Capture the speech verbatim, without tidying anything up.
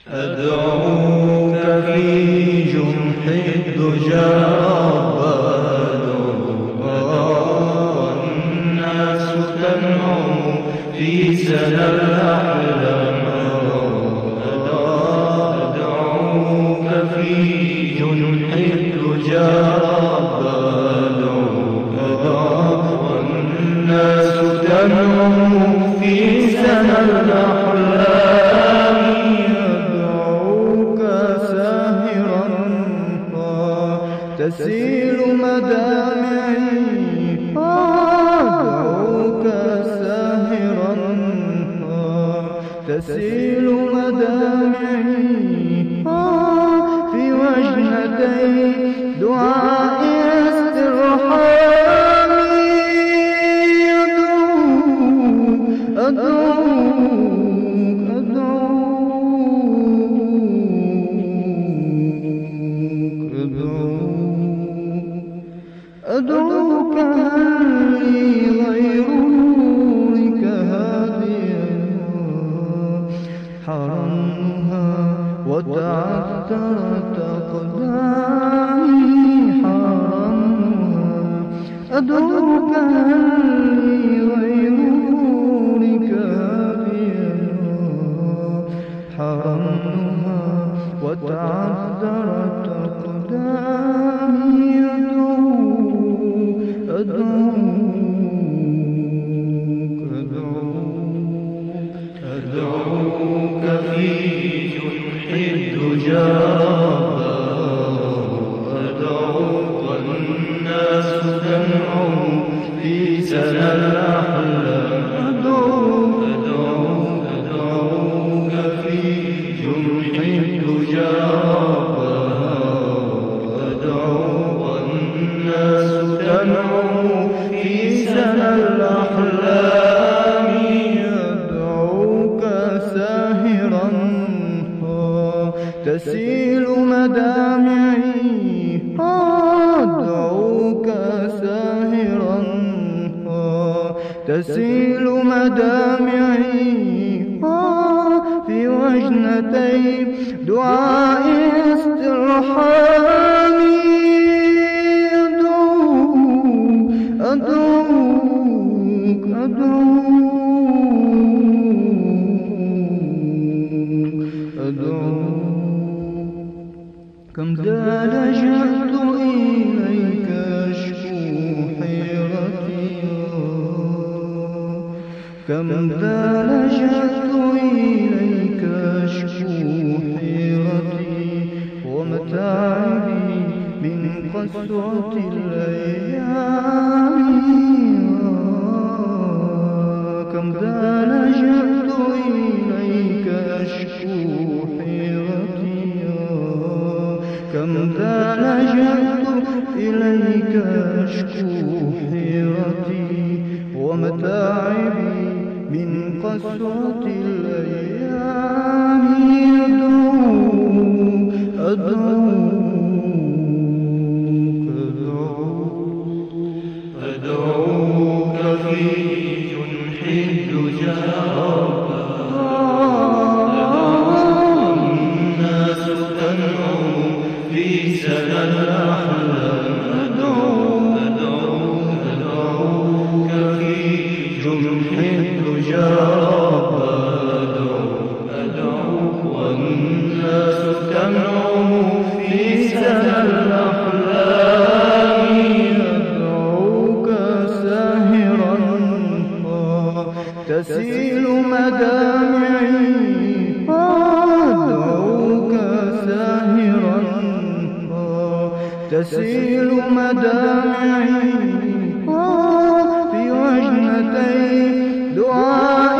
أدعوك في جنح الدجى والناس تنعم في سنى الأحلام. أدعوك في جنح الدجى والناس تنعم في سنى الأحلام. تسيل مدامعي أدعوك ساهرا تسيل مدامعي في وجنتي دعاء استرحامي. أدعوك أدعوك هل لي غير نورك هاديا حرمها وتعثرت أقدامي حرمها. أدعوك هل لي غير نورك هاديا حرمها وتعثرت أقدامي. أدعوك في جنح الدجى أدعوك والناس تنعم في سنى الأحلام. أدعوك أدعوك في جنح الدجى أدعوك والناس تنعم في سنى الأحلام. تسيل مدامعي أدعوك ساهرا تسيل مدامعي في وجنتي دعاء استرحامي. أدعوك أدعوك أدعوك كم ذا لجأت إليك أشكو حيرتي كم ذا لجأت إليك أشكو حيرتي ومتاعبي من قسوة الأيام. كم ذا لجأت إليك أشكو حيرتي كم ذا لجأت إليك أشكو حيرتي ومتاعبي من قسوة الأيام. أدعوك أدعوك أدعوك في جنح الدجى والناس تنعم في سنى الأحلام. أدعوك أدعوك في جنح الدجى أدعوك والناس تنعم في سنى الأحلام. أدعوك ساهرا تسيل مدامعي أدعوك ساهرا تسيل مدامعي في وجنتي دعاء